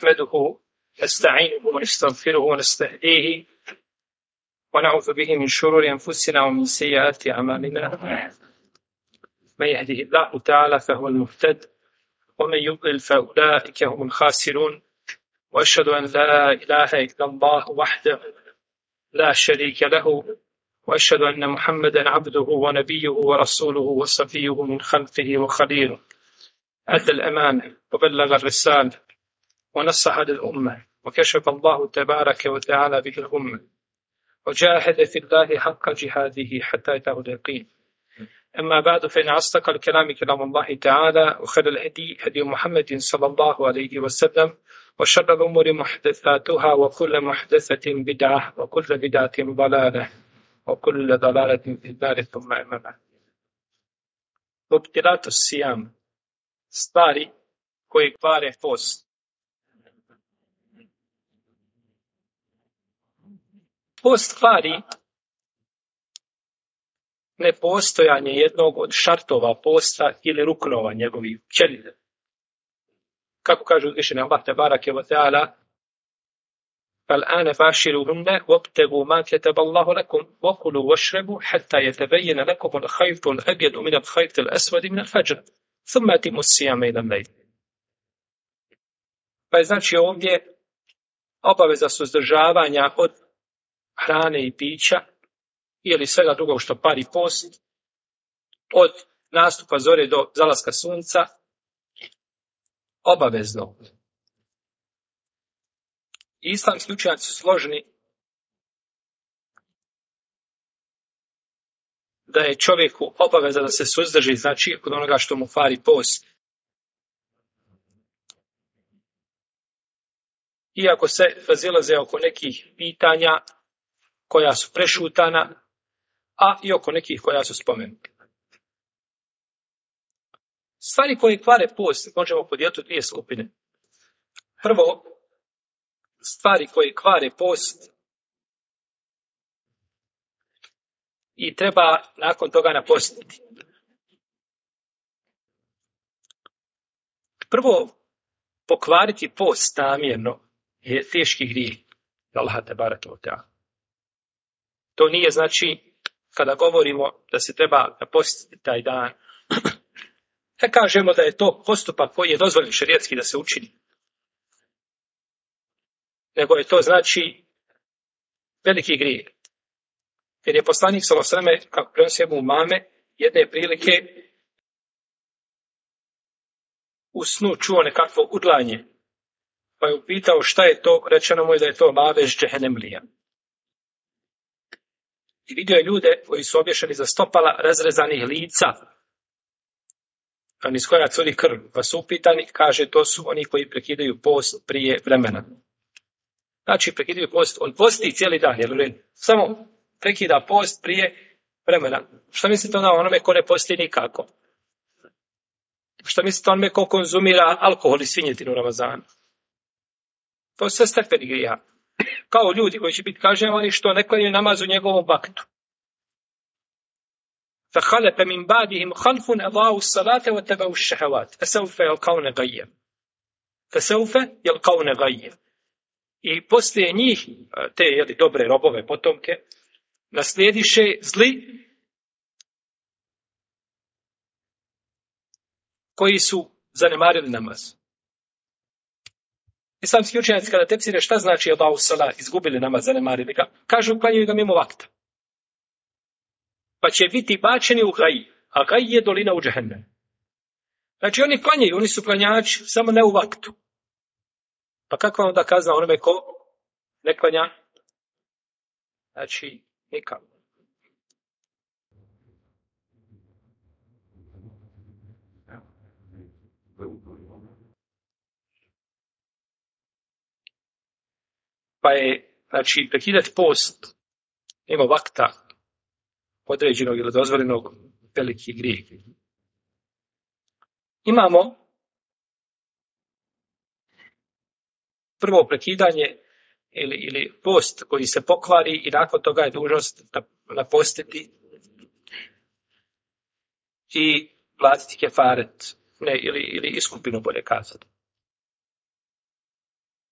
نحمده نستعينه ونستغفره ونستهديه ونعوذ به من شرور أنفسنا ومن سيئات أعمالنا. من يهده الله تعالى فهو المهتد ومن يضلل فأولئك هم الخاسرون. وأشهد أن لا إله إلا الله وحده لا شريك له وأشهد أن محمدا عبده ونبيه ورسوله وصفيه من خلقه وخليله. أدى الأمانة وبلغ الرسالة ونصح للأمة وكشف الله تبارك وتعالى به الأمة وجاهد في الله حق جهاده حتى أتاه اليقين. أما بعد، فإن أصدق الكلام كلام الله تعالى وخير الهدي هدي محمد صلى الله عليه وسلم وشر الأمور محدثاتها وكل محدثة بدعة وكل بدعة ضلالة وكل ضلالة في النار. ثم أما بعد. مبطلات الصيام، stvari koje kvare post. Post kvari nepostojanje jednog od šartova posta ili ruknova njegovih ćelija. Kako kaže uzvišeni Allah tebareke ve teala: فَالْآنَ فَاشِرُهُنَّ وَابْتَغُوا مَا كَتَبَ اللَّهُ لَكُمْ وَكُلُوا وَاشْرَبُوا حَتَّى يَتَبَيَّنَ لَكُمُ الْخَيْطُ الْأَبْيَضُ مِنَ الْخَيْطِ الْأَسْوَدِ مِنَ الْفَجْرِ ثُمَّ أَتِمُّوا الصِّيَامَ إِلَى اللَّيْلِ. Pa je znači ovdje obaveza suzdržavanja od hrane i pića ili svega drugog što pari post, od nastupa zore do zalaska sunca, obavezno. Islamski učenjaci su složni da je čovjeku obaveza da se suzdrži, znači od onoga što mu kvari post. Iako se razilaze oko nekih pitanja koja su prešutana, a i oko nekih koja su spomenuta. Stvari koje kvare post možemo podijeliti u dvije skupine. Prvo, stvari koje kvare post i treba nakon toga napostiti. Prvo, pokvariti post namjerno je teški grijeh. Allah te bareke ve teala. To nije znači kada govorimo da se treba napostiti taj dan. Ne kažemo da je to postupak koji je dozvoljen šerijatski da se učini. Nego je to znači veliki grijeh. Jer je poslanik sallallahu alejhi ve sellem, kako prenosi Ebu Umame, jedne prilike u snu čuo nekakvo udlanje. Pa je upitao šta je to, rečeno mu je da je to lavež džehennemlija. I vidio je ljude koji su obješeni za stopala razrezanih lica, iz koja curi krv, pa su upitani, kaže to su oni koji prekidaju post prije vremena. Znači prekidaju post, on posti cijeli dan, jer samo prekida post prije vremena. Šta mislite o onome ko ne posti nikako? Šta mislite o onome ko konzumira alkohol i svinjetinu u Ramazanu? To sve stepeni grijeha. Kao ljudi koji će biti kažnjavani što ne klanjaju namaz u njegovom vaktu. فَخَلَفَ مِنْ بَعْدِهِمْ خَلْفٌ أَضَاعُوا الصَّلَاةَ وَاتَّبَعُوا الشَّهَوَاتِ فَسَوْفَ يَلْقَوْنَ غَيًّا. I poslije njih, te dobre robove, potomke, naslijediše zli koji su zanemarili namaz. Islamski učenjaci kada tefsire šta znači Allahu sala, izgubili namaz, zanemarili ga, kažu klanjaju ga mimo vakta. Pa će biti bačeni u gaji, a gaji je dolina u džehennemu. Znači oni klanjaju, oni su klanjači, samo ne u vaktu. Pa kakva onda kazna onome ko ne klanja? Znači, nikako. Pa je, znači, prekidati post mimo vakta određenog ili dozvoljenog veliki grijeh. Imamo prvo prekidanje ili post koji se pokvari i nakon toga je dužnost napostiti i platiti kefaret, ne, ili iskupinu bolje kazati.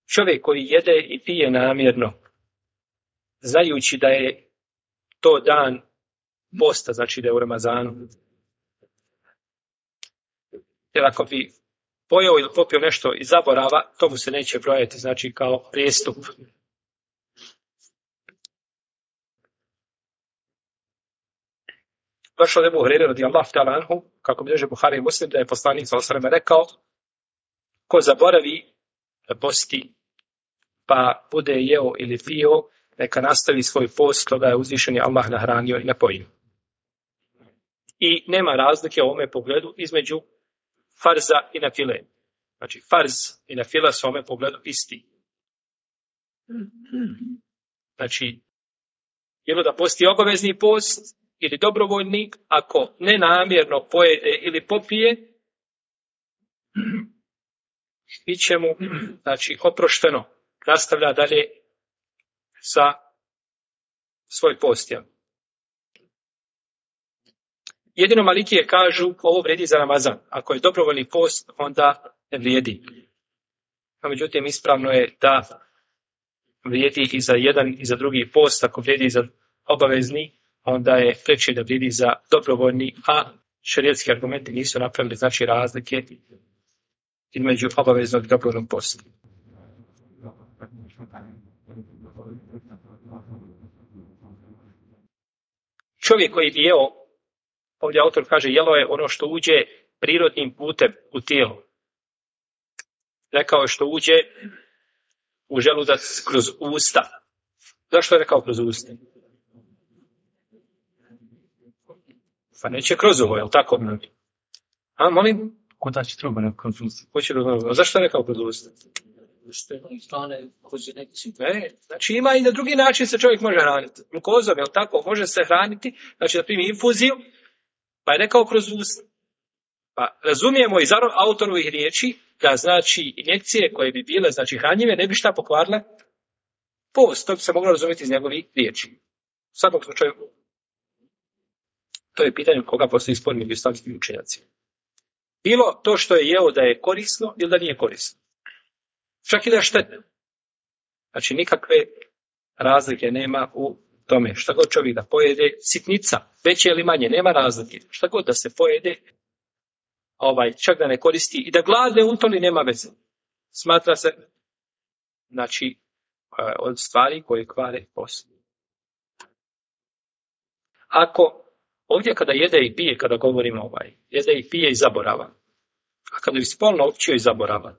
čovjek koji jede i pije namjerno, znajući da je to dan posta, znači da je u Ramazanu, jer ako bi pojeo ili popio nešto iz zaborava, to mu se neće brojati, znači kao prijestup. Došlo je Ebu Hurajre radijallahu ta'ala anhu, kako bilježe Buhari i Muslim, da je poslanik sallallahu alejhi ve sellem rekao: ko zaboravi da posti, pa bude jeo ili pio, neka nastavi svoj post, toga je uzvišeni Allah nahranio i napojio. I nema razlike u ovome pogledu između farza i nafile. Znači, farz i nafila su u ovome pogledu isti. Znači, jelo da posti obavezni post ili dobrovoljnik, ako nenamjerno pojede ili popije, bit će mu, znači, oprošteno. Nastavlja dalje sa svoj postjem. Jedino Malikije kažu, ovo vrijedi za Ramazan. Ako je dobrovoljni post, onda ne vrijedi. A međutim, ispravno je da vrijedi i za jedan i za drugi post. Ako vrijedi za obavezni, onda je preče da vrijedi za dobrovoljni, a šerijatski argumenti nisu napravili, znači, razlike između obaveznog i dobrovoljnog posta. Čovjek koji bi jeo, ovdje autor kaže, jelo je ono što uđe prirodnim putem u tijelo. Rekao je što uđe u želudac kroz usta. Zašto je rekao kroz usta? Pa neće kroz ovo, je li tako? A, molim? Kod će treba kroz usta. Zašto je rekao kroz usta? Znači ima i na drugi način se čovjek može hraniti. Glukozom, je li tako? Može se hraniti, znači da primi infuziju, pa je rekao kroz usta. Pa razumijemo iz autorovih riječi da znači injekcije koje bi bile znači hranjive ne bi šta pokvarile post. To bi se moglo razumjeti iz njegovih riječi. U svakom slučaju, to je pitanje koga postoji spor među islamskim učenjacima. Bilo to što je jeo da je korisno ili da nije korisno. Čak i da je štetno. Znači nikakve razlike nema u tome. Šta god čovjek da pojede, sitnica, veće ili manje, nema razlike. Šta god da se pojede, čak da ne koristi i da gladne utoli, nema veze. Smatra se, znači, od stvari koje kvare post. Ako ovdje kada jede i pije, kada govorimo jede i pije i zaborava, a kada bi spolno općio i zaborava,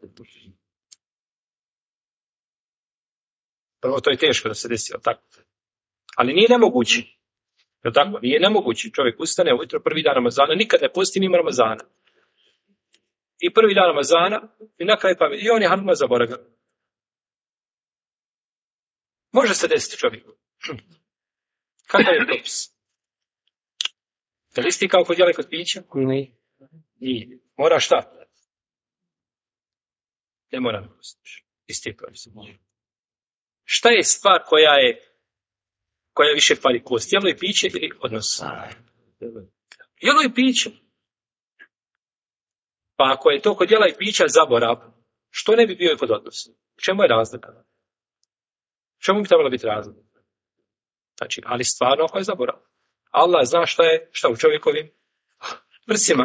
prvo to je teško da se desi, tako? Ali nije nemoguće. Tako? Nije nemoguće. Čovjek ustane ujutro prvi dan Ramazana, nikad ne posti mimo Ramazana. I prvi dan Ramazana, i na kraju pameti, i on je harma zaboravio. Može se desiti čovjeku. Kakav je propis? Je li isti kao kod jela i kod pića? Nije. Mora šta? Ne mora ne postiš. Isti propis. Šta je stvar koja više pali kost? Jelo i piće ili odnos? Jelo i piće. Pa ako je to kod jela i pića zaborav, što ne bi bio i kod odnosa? Čemu je razlika? Čemu bi trebalo biti razlika? Znači, ali stvarno ako je zaborav. Allah zna šta u čovjekovim prsima.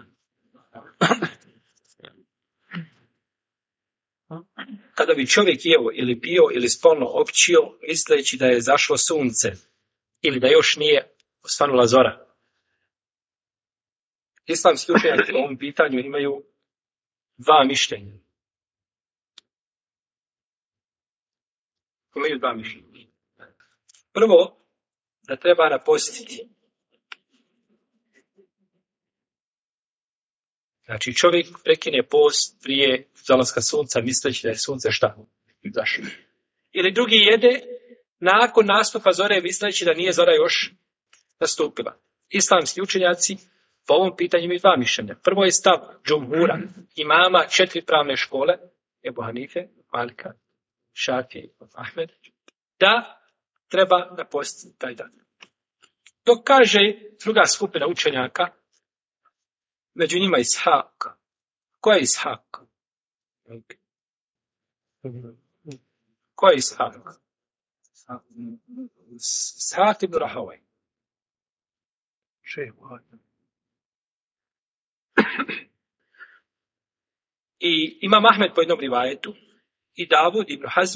Kada bi čovjek jeo ili pio ili spolno općio, misleći da je zašlo sunce ili da još nije osvanula zora. Islamski učenjaci u ovom pitanju imaju dva mišljenja. Imaju dva mišljenja. Prvo, da treba napostiti. Znači čovjek prekine post prije zalaska sunca misleći da je sunce šta? Zašlo. Ili drugi jede nakon nastupa zore misleći da nije zora još nastupila. Islamski učenjaci po ovom pitanju imaju dva mišljenja. Prvo je stav džumhura, imama 4 pravne škole, Ebu Hanife, Malika, Šafije i Ahmed, da treba napostiti taj dan. Dok kaže druga skupina učenjaka, među njima Ishak. Ko je Ishak? Ko je Ishak? Ishak ibn Rahovaj. I Imam Ahmed po jednom rivajetu i Davud ibn Hazm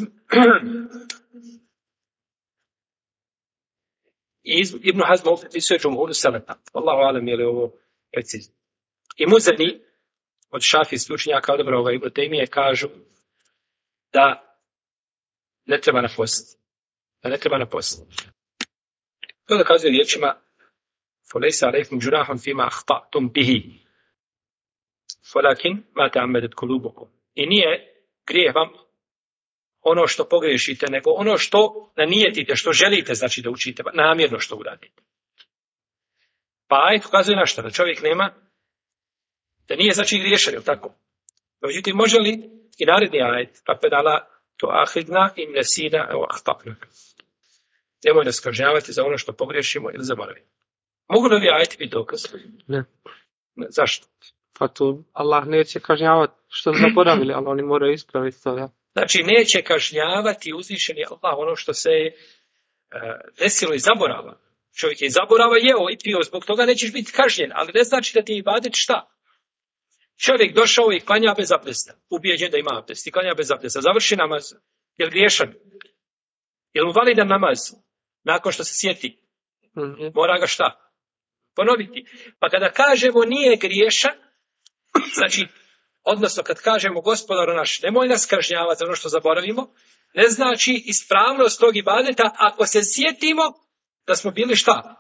i Ibn Hazm ovdje pisuje džumhuru seleta. Allahu alem je li ovo precizno. I Muzani od šafijskih učenjaka odabrao Ibn Tejmije kažu da ne treba napostiti. Da ne treba napostiti. To dokazuje riječima فَلَيْسَ عَلَيْكُمْ جُنَاحٌ فِيمَا أَخْطَأْتُمْ بِهِ وَلَكِنْ مَا تَعَمَّدَتْ قُلُوبُكُمْ. I nije grijeh vam ono što pogriješite, nego ono što nanijetite, što želite, znači da učite, namjerno što uradite. Pa ajet ukazuje na što? Da čovjek nema, da nije znači griješan, je li tako? Međutim, može li i naredni ajet, pa pedala to ahidna im nesina evo ahtapnak. Nemoj nas kažnjavati za ono što pogriješimo ili zaboravimo. Mogu li ovi ajeti biti dokaz? Ne. Zašto? Pa tu Allah neće kažnjavati što su zaboravili, ali oni moraju ispraviti to, ja. Znači, neće kažnjavati uzvišeni Allah ono što se desilo iz zaborava. Čovjek je iz zaborava jeo i pio, zbog toga nećeš biti kažnjen, ali ne znači da ti ibadet šta? Čovjek došao i klanja bez abdesta, ubijeđen da ima abdest i klanja bez abdesta, završi namaz, je li griješan? Je li mu validan namaz? Nakon što se sjeti, mora ga šta? Ponoviti. Pa kada kažemo nije griješan, znači, odnosno kad kažemo gospodaru naš, nemoj nas kažnjavati za ono što zaboravimo, ne znači ispravnost tog ibadeta ako se sjetimo da smo bili šta?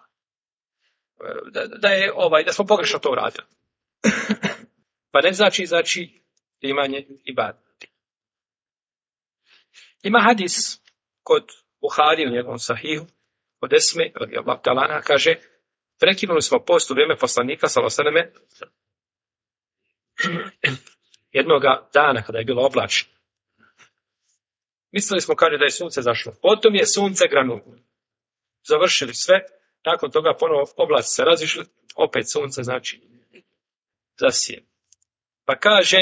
Da smo pogrešno to uradili. Pa ne znači imanje ibadeta. Ima hadis kod Buhari u njegovom sahihu, od Esme, radijallahu ta'ala anha, kaže, prekinuli smo post u vrijeme poslanika, sallallahu alejhi ve selleme, jednoga dana kada je bilo oblačno. Mislili smo, kaže, da je sunce zašlo. Potom je sunce granulo. Završili sve, nakon toga ponovo oblaci se razišli, opet sunce, znači, zasije. Pa kaže,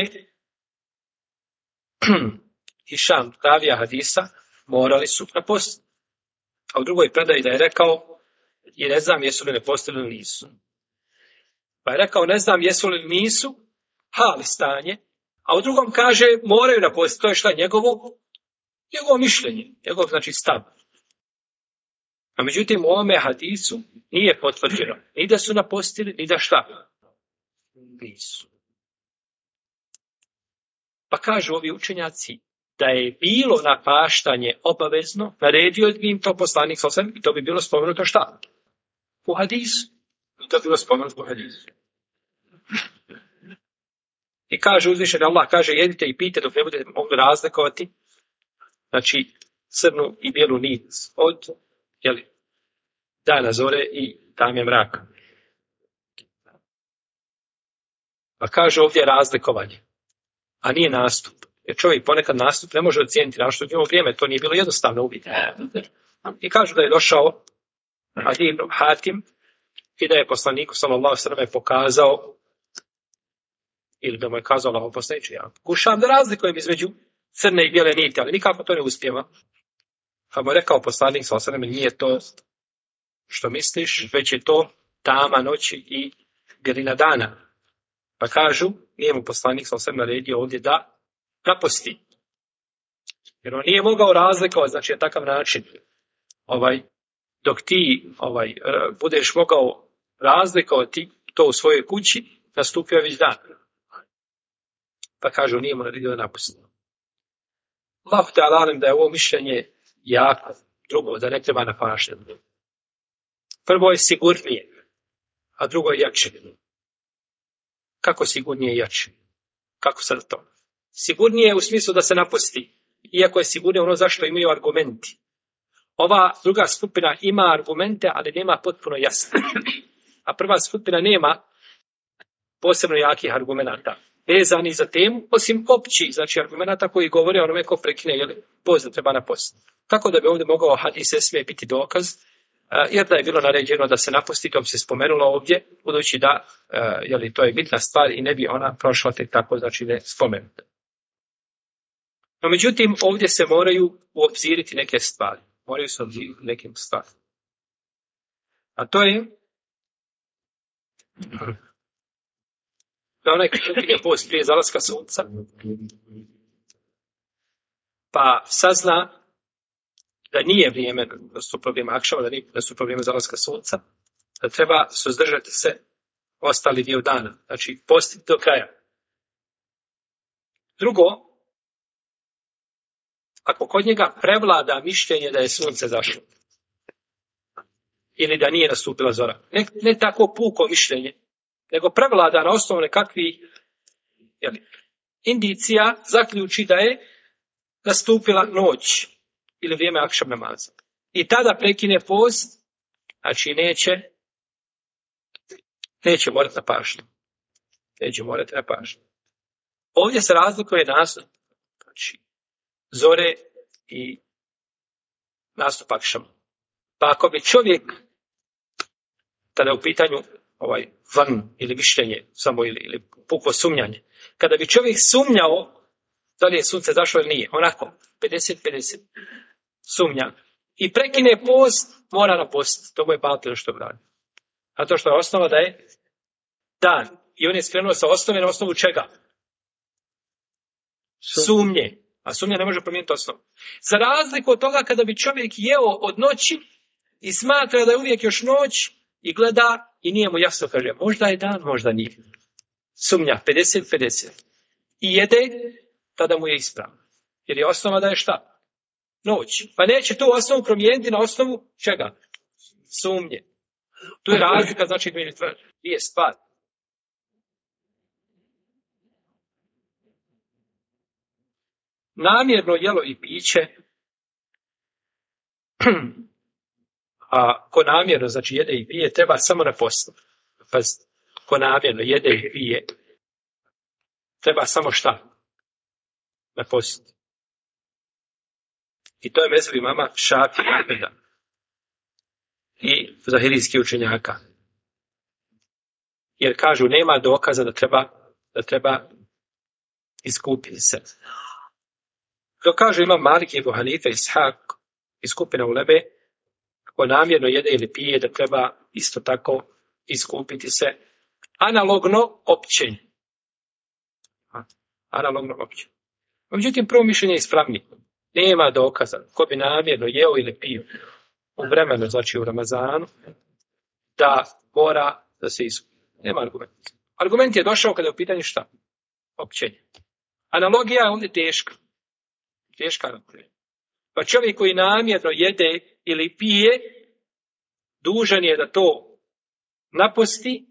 Hišam, ravija hadisa, morali su napostiti. A u drugoj predaji da je rekao, i ne znam jesu li napostili ili nisu. Pa je rekao, ne znam jesu li nisu, hali stanje, a u drugom kaže, moraju napostiti. To je šta? Njegovo mišljenje, njegov, znači, stav. A međutim, u ovome hadisu nije potvrđeno ni da su napostili, ni da šta? Nisu. Pa kažu ovi učenjaci, da je bilo napaštanje obavezno, naredio bi im to poslanik sallallahu alejhi ve sellem i to bi bilo spomenuto šta? U hadisu. To bi bilo spomenuto u hadisu. I kaže uzvišeni Allah, kaže jedite i pijte dok ne budete mogli razlikovati, znači crnu i bijelu nit od dana zore i tamje mraka. Pa kaže ovdje razlikovanje, a nije nastup. Jer čovjek ponekad nastup ne može ocijeniti našto u njegovo vrijeme, to nije bilo jednostavno ubiti. I kažu da je došao Adi ibn Hatim i da je poslaniku sallallahu alejhi ve sellem pokazao, ili da mu je kazao Allahov poslaniče, ja kušam da razlikujem između crne i bijele niti, ali nikako to ne uspijeva. Pa mu je rekao poslanik sallallahu alejhi ve sellem, nije to što misliš, već je to tama noći i bjelina dana. Pa kažu, nije mu poslanik sallallahu alejhi ve sellem naredio ovdje da naposti. Jer on nije mogao razlikovati, znači na takav način, dok ti budeš mogao razlikovati to u svojoj kući, nastupio već dan. Pa kažu, nije mu naredio da naposti. Allahu ta'ala alim da je ovo mišljenje jako, drugo, da ne treba napaštati. Prvo je sigurnije, a drugo je jače. Kako sigurnije i jače? Kako sad to? Sigurnije u smislu da se naposti, iako je sigurnije ono zašto imaju argumenti. Ova druga skupina ima argumente, ali nema potpuno jasno. A prva skupina nema posebno jakih argumenata vezani za temu, osim općih, znači argumenata koji govore onome ko prekine, post da treba napostiti. Tako da bi ovdje mogao hadis Esme biti dokaz, jer da je bilo naređeno da se naposti, to bi se spomenulo ovdje, budući da to je bitna stvar i ne bi ona prošla tek tako, znači ne spomenuta. No, međutim, ovdje se moraju uobziriti neke stvari. Moraju se obziriti nekim stvari. A to je da onaj koji je post prije zalaska sunca, pa sazna da nije vrijeme, da su vrijeme akšama, da nije vrijeme zalaska sunca, da treba suzdržati se ostali dio dana. Znači, postiti do kraja. Drugo, ako kod njega prevlada mišljenje da je sunce zašlo, ili da nije nastupila zora, ne tako puko mišljenje, nego prevlada na osnovu nekakvih indicija, zaključi da je nastupila noć ili vrijeme akšam namaza. I tada prekine post, znači neće morati na pažnju. Neće morati na pažnju. Ovdje se razlikuje nastup, znači zore i nastup akšama. Pa ako bi čovjek, kada je u pitanju van ili mišljenje, samo ili puko sumnjanje, kada bi čovjek sumnjao da li je sunce zašlo ili nije, onako, 50-50 sumnja, i prekine post, mora napostiti. To mu je batil što radi. A to što je osnova da je dan. I on je skrenuo sa osnove na osnovu čega? Sumnje. A sumnja ne može promijeniti osnovu. Za razliku od toga kada bi čovjek jeo od noći i smatra da je uvijek još noć i gleda i nije mu jasno, kaže, možda je dan, možda nije. Sumnja, 50-50. I jede, tada mu je ispravno. Jer je osnova da je šta? Noć. Pa neće tu osnovu promijeniti na osnovu čega? Sumnje. Tu je razlika, znači dvije stvari. Namjerno jelo i piće, a ko namjerno, znači jede i pije, treba samo na poslu. Pa ko namjerno jede i pije, treba samo šta? Na poslu. I to je mezheb imama Šafija i Ahmeda i zahirijskih učenjaka. Jer kažu, nema dokaza da treba iskupiti se. To kažu imam Malik i Ebu Hanife, Ishak i skupina uleme, ko namjerno jede ili pije, da treba isto tako iskupiti se. Analogno općenje. Analogno općenje. Međutim, prvo mišljenje je ispravnije. Nema dokaza ko bi namjerno jeo ili pio u vremenu, znači u Ramazanu, da mora da se iskupi. Nema argumenta. Argument je došao kada je u pitanju šta? Općenje. Analogija je ovdje teška. Teška analogija. Pa čovjek koji namjerno jede ili pije, dužan je da to naposti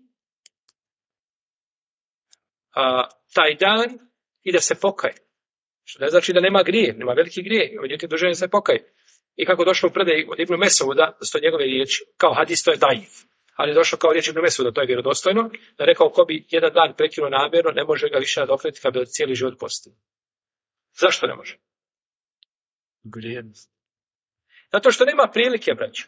taj dan i da se pokaje. Što ne znači da nema grije, nema veliki grije, međutim dužan je da se pokaje. I kako došlo u predaj od Ibnu Mesauda, da su to njegove riječi, kao hadis, to je daif. Ali je došlo kao riječ Ibnu Mesauda, to je vjerodostojno, da je rekao ko bi jedan dan prekinuo namjerno, ne može ga više nadoknaditi kad bi cijeli život postio. Zašto ne može? Grijednost. Zato što nema prilike, braćo.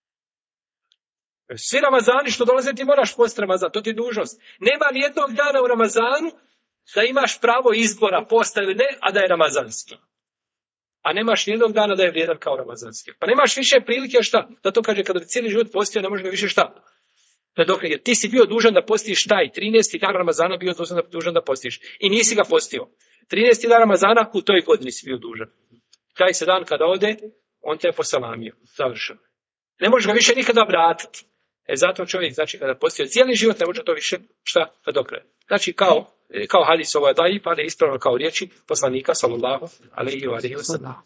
Svi Ramazani što dolaze ti moraš postiti Ramazan, to ti je dužnost. Nema ni jednog dana u Ramazanu da imaš pravo izbora posta ili ne, a da je ramazanski. A nemaš nijednog dana da je vrijedan kao ramazanski. Pa nemaš više prilike šta? Da to kaže kada bi cijeli život postio, ne može ga više šta? Jer ti si bio dužan da postiš taj 13. dan Ramazana bio dužan da postiš. I nisi ga postio. 13. dan Ramazana u toj godini si bio dužan. Taj se dan kada ode, on te je posalamio. Završeno. Ne može ga više nikada vratiti. Zato čovjek, znači, kada postio cijeli život, ne može to više šta da dokraje. Znači, kao hadis ovo je daji, pa je ispravno kao riječi poslanika, sallallahu alejhi ve sellem.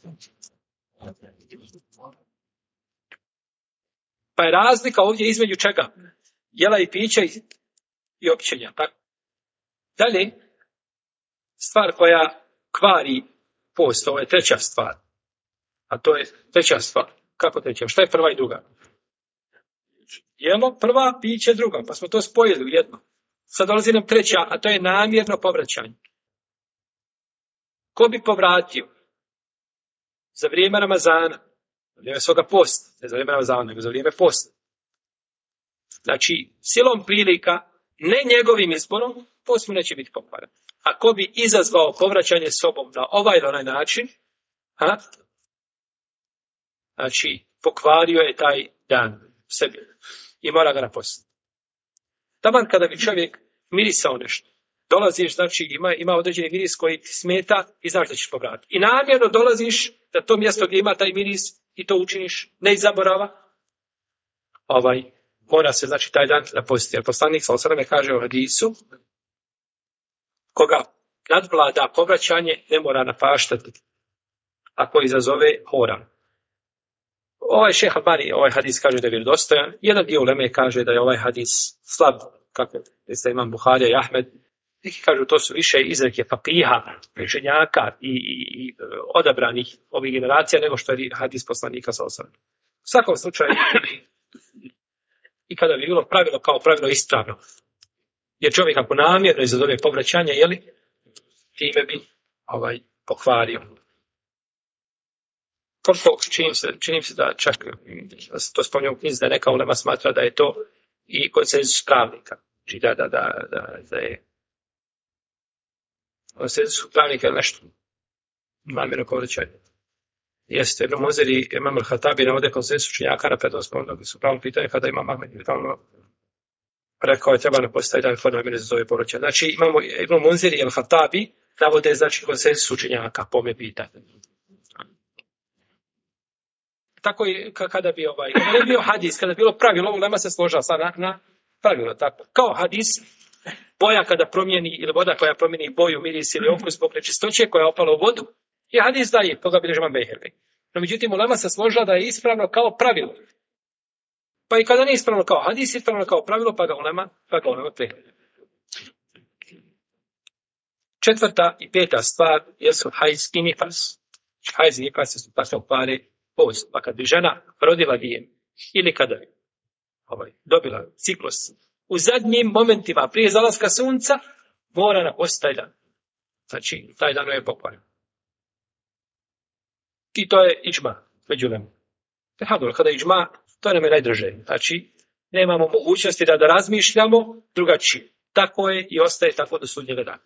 Pa je razlika ovdje između čega? Jela i pića i općenja. Tako. Dalje, stvar koja kvari post, ovo je treća stvar. A to je treća stvar. Kako treća? Šta je prva i druga? Jelo prva, piće druga, pa smo to spojili u jedno. Sad dolazi nam treća, a to je namjerno povraćanje. Ko bi povratio za vrijeme Ramazana, za vrijeme svoga posta, ne za vrijeme Ramazana, nego za vrijeme posta. Znači, silom prilika, ne njegovim izborom, post mu neće biti pokvaran. ako bi izazvao povraćanje sobom na ovaj ili onaj način, znači pokvario je taj dan sebi i mora ga napustiti. Taman kada bi čovjek mirisao nešto, dolaziš, znači ima određeni miris koji ti smeta i znaš da ćeš povratiti. I namjerno dolaziš na to mjesto gdje ima taj miris i to učiniš, ne iz zaborava, mora se, znači, taj dan napustiti. Jer poslanik sallallahu alejhi ve sellem kaže u hadisu, koga nadvlada povraćanje, ne mora napaštati. Ako izazove, mora. Šejh Albani ovaj hadis kaže da je vjerodostojan. Jedan dio uleme kaže da je ovaj hadis slab, kako je Imam Buharija i Ahmed. Neki kažu to su više izreke fakiha, učenjaka i odabranih ovih generacija nego što je hadis poslanika sallallahu alejhi ve sellem. U svakom slučaju, i kada bi bilo pravilo kao pravilo ispravno, jer čovjek ako namjerno izazove povraćanje, time bi pokvario. Koliko čini se da čak to spominje u knjizi da neka ulema smatra da je to i konsenzus pravnika. Znači da je konsenzus pravnika je nešto namjerno povraćanje. Jeste, Ibn Munzir i Imam al-Hatabi navode konsenzus učenjaka na prednostom, da su pravno pitanje kada Imam Ahmed rekao je treba napostaviti da namjerno izazove povraćanje. Znači imamo Ibn Munzir i al-Hatabi navode, znači, konsenzus učenjaka po ome pitanje. Tako i kada bi kada je bio hadis, kada je bilo pravilo, ulema se složila na pravilo, tako. Kao hadis, boja kada promijeni, ili voda koja promijeni boju, miris ili okus zbog nečistoće koja je opala u vodu, i hadis daje, toga bilježi Imam Bejheqi. No, međutim, ulema se složila da je ispravno kao pravilo. Pa i kada nije ispravno kao hadis, ispravno kao pravilo, pa ga ulema prihvati. Četvrta i peta stvar jesu hajz i nifas. Hajz i nifas su pasno pare post. Pa kad bi žena rodila dijem ili kada bi dobila ciklus u zadnjim momentima prije zalaska sunca, mora napustiti taj dan. Znači, taj dan je pokvaren. I to je iđma među ulemom. Kada je iđma, to nam je najdraže. Znači, nemamo mogućnosti da razmišljamo drugačije. Tako je i ostaje tako do sudnjega dana.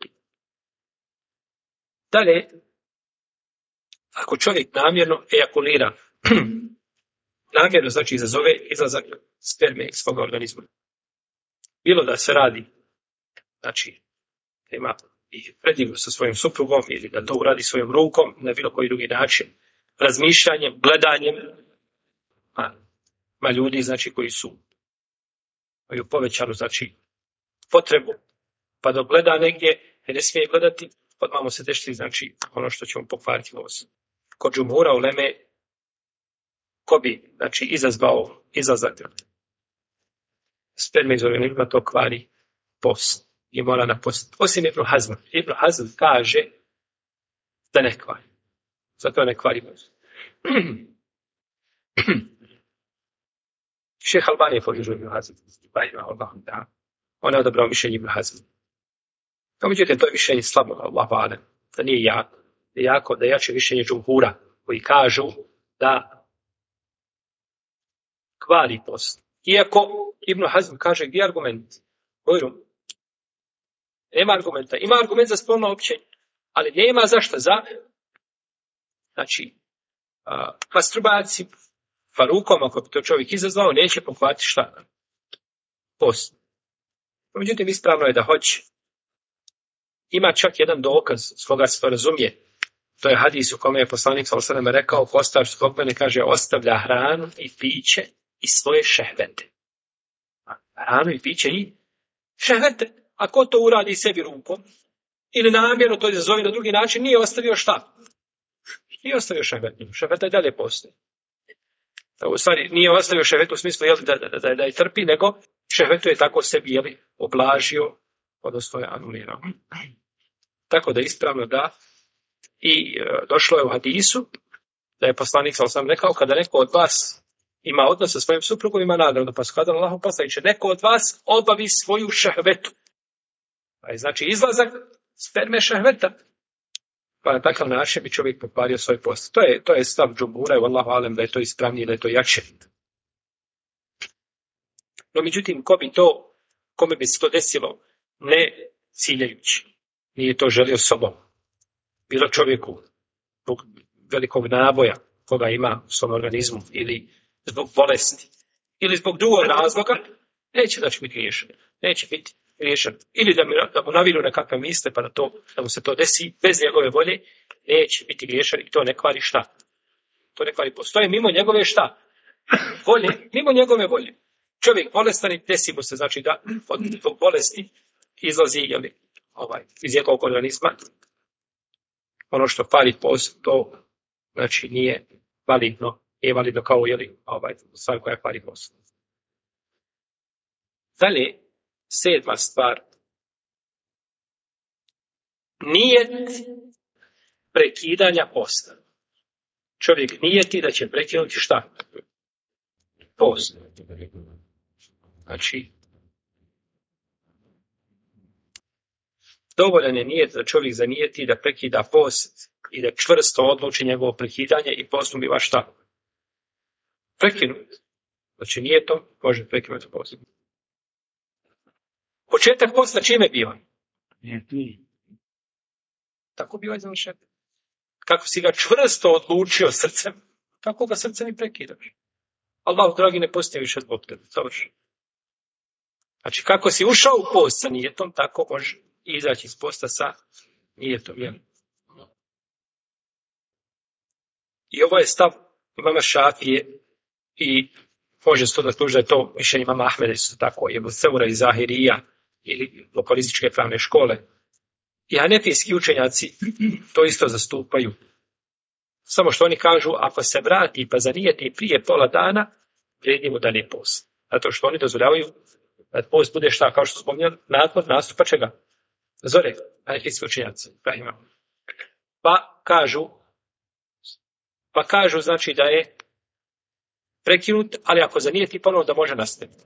Dalje, ako čovjek namjerno ejakulira, namjerno znači izazove izlazak sperme iz svoga organizma. Bilo da se radi, znači, ima i predivno sa svojim suprugom ili da to uradi svojom rukom na bilo koji drugi način, razmišljanjem, gledanjem, ima ljudi, znači, koji imaju povećanu, znači, potrebu, pa dok gleda negdje, ne smije gledati, odmah mu se dešti, znači, ono što ćemo pokvariti nos. Kod džumhura uleme, ko bi, znači, izazvao izlazak sperme iz organizma, to kvari post i mora napustiti. Osim Ibn Hazma. Ibn Hazm kaže da ne kvari. Zato ne kvari post. Šejh Albani je podržao Ibn Hazm. On je odabrao mišljenje Ibn Hazm. No, međutim, to je mišljenje slabo, Allahu alem, da nije jako, da je jače mišljenje džumhura, koji kažu da kvari post. Iako Ibn Hazm kaže gdje je argument? Nema argumenta. Ima argument za spolno općenje, ali nema zašto znači, masturbaciju, pa rukom, ako bi to čovjek izazvao, neće pokvariti šta? Post. Međutim, ispravno je da hoće. Ima čak jedan dokaz s koga se to razumije. To je hadis u kome je poslanik sallallahu alejhi ve sellem rekao, ko ostavi zbog mene, kaže, ostavlja hranu i piće i svoje šehvete. Hranu i piće i šehvete. A ko to uradi sebi rukom ili namjerno to izazove na drugi način, nije ostavio šta? Nije ostavio šehvetu. Šehveta i dalje postoji. U stvari, nije ostavio šehvetu u smislu da je trpi, nego šehvetu je tako sebi oblažio, odnosno je anulirao. Tako da je ispravno da i došlo je u hadisu da je poslanik sallallahu alejhi ve sellem rekao, kada neko od vas ima odnos sa svojim suprugom, ima nagradu, pa skada Allahov poslaniče, neko od vas obavi svoju šehvetu. Pa je znači izlazak sperme šehveta. Pa na takav način bi čovjek pokvario svoj post. To je stav džumhura i Allahu alem da je to ispravnije, da je to jače. No međutim, kome bi se to desilo ne ciljajući, nije to želio sobom. Bilo čovjeku zbog velikog naboja koga ima u svom organizmu ili zbog bolesti ili zbog drugog razloga, neće da će biti griješan. Neće biti griješan. Ili da mu naviru nekakve misle pa da mu se to desi bez njegove volje, neće biti griješan i to ne kvari šta? To ne kvari postoje mimo njegove šta? Volje, mimo njegove volje. Čovjek bolestan i desi mu se, znači da od bolesti izlazi iz njegovog organizma. Ono što kvari post, to znači nije validno kao stvar koja kvari post. Dalje, 7. stvar. Nijet prekidanja posta. Čovjek nijeti da će prekinuti šta? Post. Znači, dovoljan je nijet da čovjek zanijeti da prekida post i da čvrsto odluči njegovo prekidanje i post mu biva šta? Prekinuti. Znači nijetom može prekinuti post. Početak posta čime biva? Tako biva završetak. Kako si ga čvrsto odlučio srcem, tako ga srcem i prekidaš. Allah, dragi, ne postoji više zbog tebe. Završi. Znači, kako si ušao u post sa nijetom, tako može izaći iz posta sa nijetom. Jel? I ovo je stav imama Šafije i može se to da služi da je to mišljenje imama Ahmeda, su tako, Ebu Seura i Zahirija ili lokalističke pravne škole. I hanefijski učenjaci to isto zastupaju. Samo što oni kažu, ako se vrati pa zanijeti prije pola dana, vrijedi mu da ne post. Zato što oni dozvoljavaju da post bude šta, kao što spominjali, nakon nastupa čega? Zore, hanefijski učenjaci. Pa kažu, znači da je prekinut, ali ako zanijeti ponovno da može nastaviti.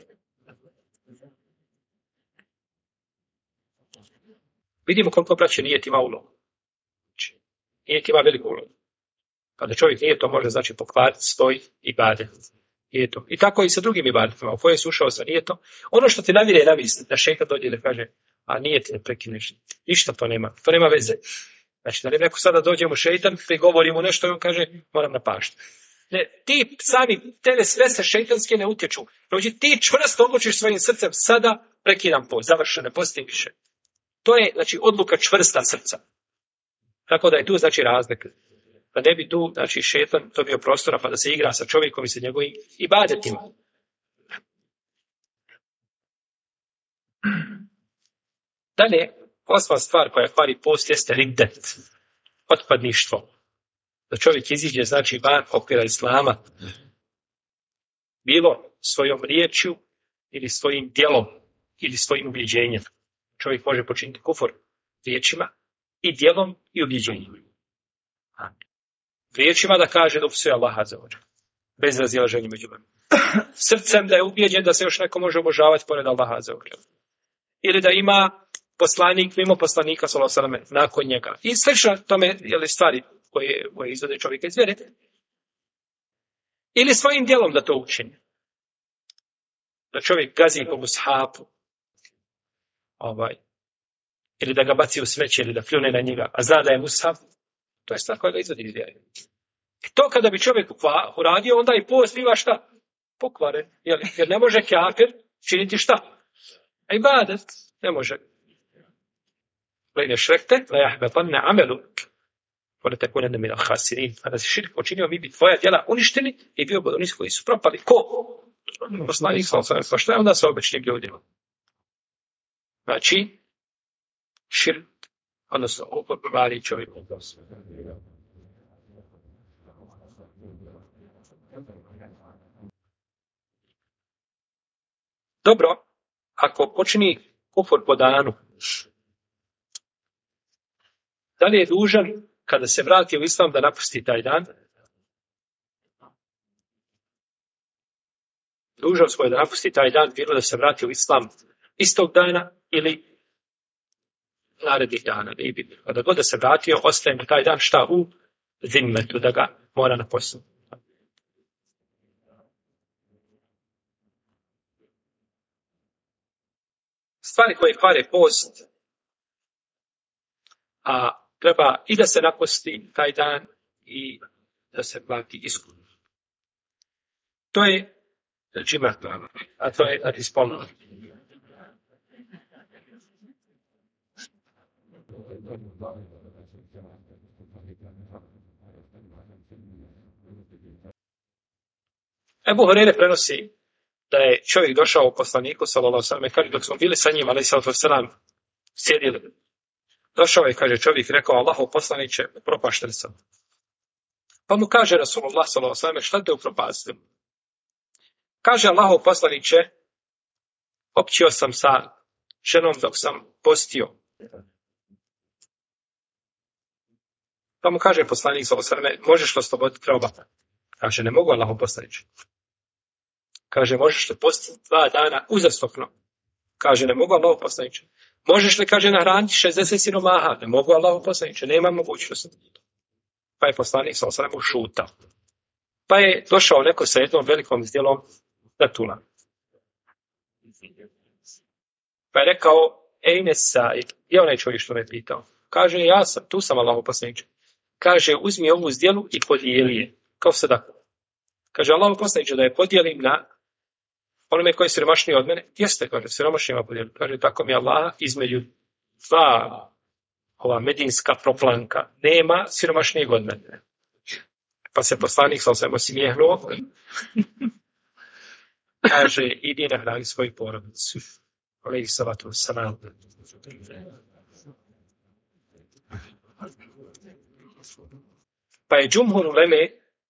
Vidimo koliko braće nijet ima ulogu. Nijet ima veliku ulogu. Kada čovjek nijetom može, znači, pokvariti svoj ibadet. Nijetom. I tako i sa drugim ibadetima, u koje si ušao sa nijetom. Ono što ti navire na misli, da šeitan dođe da kaže, a nijet ne prekineš. Ništa to nema veze. Znači, da ne neko sada dođemo šeitan, prigovori mu nešto i on kaže, moram napašti. Ne, ti sami, tebe sve se šeitanske ne utječu. Znači, ti čvrsto odlučiš svojim srcem, sada prekidam post, završeno, posti više. To je, znači, odluka čvrsta srca. Tako da je tu, znači, razlika. Da ne bi tu, znači, šetan dobio prostora pa da se igra sa čovjekom i sa njegovim ibadetima. Dalje, 8. stvar koja kvari post jeste riddet, otpadništvo. Da čovjek iziđe, znači, van okvira islama, bilo svojom riječju ili svojim djelom ili svojim ubjeđenjem. Čovjek može počiniti kufur riječima i djelom i ubjeđenjem. Riječima da kaže da upsuje Allaha azza wa džal, bez razilaženja među njima. Srcem da je ubijeđen da se još neko može obožavati pored Allaha azza wa džal. Ili da ima poslanik mimo poslanika sallallahu alejhi ve sellem nakon njega. I slično tome stvari koje izvode čovjeka iz vjere. Ili svojim djelom da to učini. Da čovjek gazi po mushafu. Ili da ga baci u smeće ili da pljune na njega, a zna da je mushaf, to je stvar koja ga izvodi iz vjere. I to kada bi čovjek uradio, onda i post biva šta? Pokvaren. Jer ne može kafir činiti šta? A ibadet ne može. Lejne šrekte, lejahbetanne amelu, volete kunene minal hasirin. Kada si širk počinio, mi bi tvoja djela uništili i bio bi onih koji su propali. Ko? Poslanik sallallahu. Pa šta je onda sa običnim ljudima? Znači, širk, odnosno okvari čovjeku. Dobro, ako počini kufur po danu, da li je dužan kada se vrati u islam da napusti taj dan? Dužan svoj da napusti taj dan, bilo da se vrati u islam istog dana ili narednih dana. Kada god da se vratio, ostaje mu taj dan šta u zimmetu, da ga mora napustiti. Stvari koje kvare post a treba i da se naposti taj dan i da se plati iskup. To je džima, a to je spolno. Ebu Hureyre prenosi da je čovjek došao u poslaniku, sallallahu alejhi ve sellem, kaže dok smo bili sa njim, alejhi selam, sjedili. Došao je, kaže čovjek, rekao Allahov poslaniče, propašten sam. Pa mu kaže Rasulullah sallallahu alejhi ve sellem, šta te upropastio? Kaže Allahov poslaniče, općio sam sa ženom dok sam postio. Pa mu kaže poslanik sallallahu alejhi ve sellem, možeš li osloboditi roba? Kaže, ne mogu, Allahov poslaniče. Kaže, možeš li postiti 2 dana uzastopno? Kaže, ne mogu, Allahov poslaniče. Možeš li, kaže, nahraniti 60 siromaha? Ne mogu, Allahov poslaniče, nema mogućnosti. Pa je poslanik sallallahu alejhi ve sellem šutao. Pa je došao neko sa jednom velikom zdjelom ratula. Pa je rekao, ejne Said, je onaj čovjek što me pitao. Kaže, ja sam, tu sam, Allahov poslaniče. Kaže, uzmi ovu zdjelu i podijeli je, kao sadaku. Kaže, Allahov poslaniče, da je podijelim na onome koji je siromašniji od mene. Jeste, kaže, siromašnijima podijelim. Kaže, tako mi Allah između 2 ova medinska proplanka nema siromašnijeg od mene. Pa se poslanik sallallahu alejhi ve sellem osmijehnuo. Kaže, idi nahrani svoju porodicu. Alejhi salatu vesselam. Pa je džumhur uleme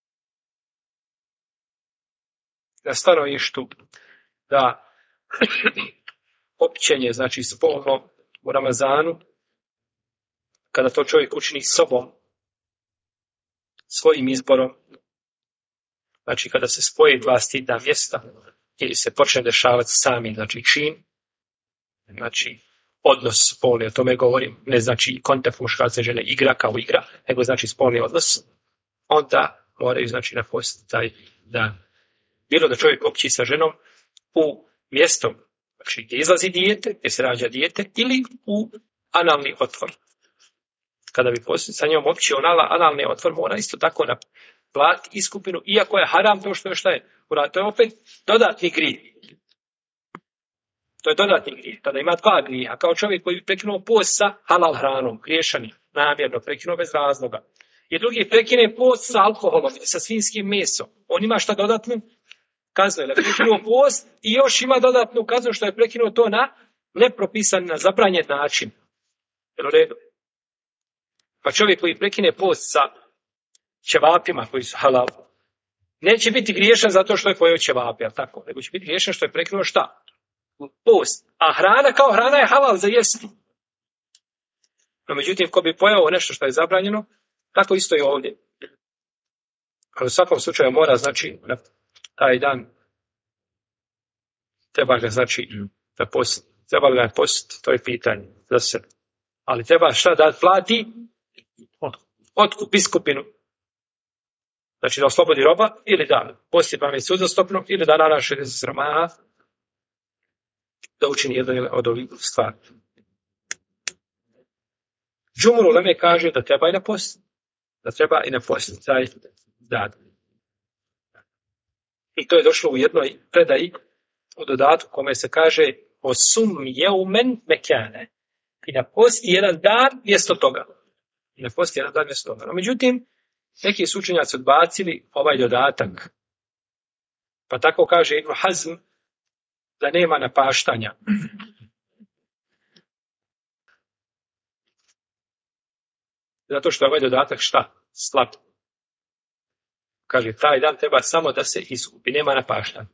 na stanovištu da općenje, znači spolno u Ramazanu, kada to čovjek učini sobom, svojim izborom, znači kada se spoje 2 stidna mjesta ili se počne dešavati sami, znači čin, znači odnos spolni, o tome govorim, ne znači kontakt muškarca i žene, igra kao igra, nego znači spolni odnos, onda moraju znači napostiti taj dan. Bilo da čovjek opći sa ženom u mjesto, znači gdje izlazi dijete, gdje se rađa dijete, ili u analni otvor. Kada bi sa njom općio analni otvor, mora isto tako naplatiti iskupinu, iako je haram to što je šta je. To je opet dodatni grijeh. To je dodatni grijeh. Tada ima 2 grijeha. Kao čovjek koji prekinuo post sa halal hranom, griješani, namjerno, prekinuo bez razloga. I drugi prekine post sa alkoholom ili sa svinjskim mesom. On ima šta dodatnu kaznu. Je prekinuo post i još ima dodatnu kaznu što je prekinuo to na nepropisan, na zabranjen način. Jel u redu? Pa čovjek koji prekine post sa ćevapima koji su halal, neće biti griješan zato što je pojeo ćevape, ali tako, nego će biti griješan što je prekinuo šta? Post. A hrana kao hrana je halal za jesti. No međutim, ko bi pojeo nešto što je zabranjeno, tako isto i ovdje. Ali u svakom slučaju mora, znači, na taj dan treba ga, znači, da post, treba ga post, to je pitanje za sebe. Ali treba šta da plati? Otkup, iskupinu. Znači da oslobodi roba ili da posti 2 mjeseca uzastopno ili da nara 60 siromaha, da učini jedan od ovih stvari. Džumhur uleme kaže da treba i na post. Da treba i na post taj dan. I to je došlo u jednoj predaji u dodatku kome se kaže o sum jeumen mekane. I na posti jedan dan mjesto toga. I na posti jedan dan mjesto toga. No, međutim, neki su učenjaci odbacili ovaj dodatak. Pa tako kaže Ibn Hazm da nema napaštanja. Zato što je ovaj dodatak šta? Slab. Kaže, taj dan treba samo da se iskupi, nema napaštanja.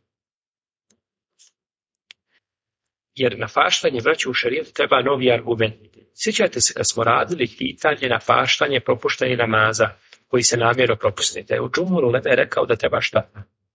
Jer napaštanje, braću, u šerijetu treba novi argument. Sjećate se kad smo radili pitanje napaštanje, propuštanje namaza, koji se namjerno propustite. U džumhuru uleme je rekao da treba šta?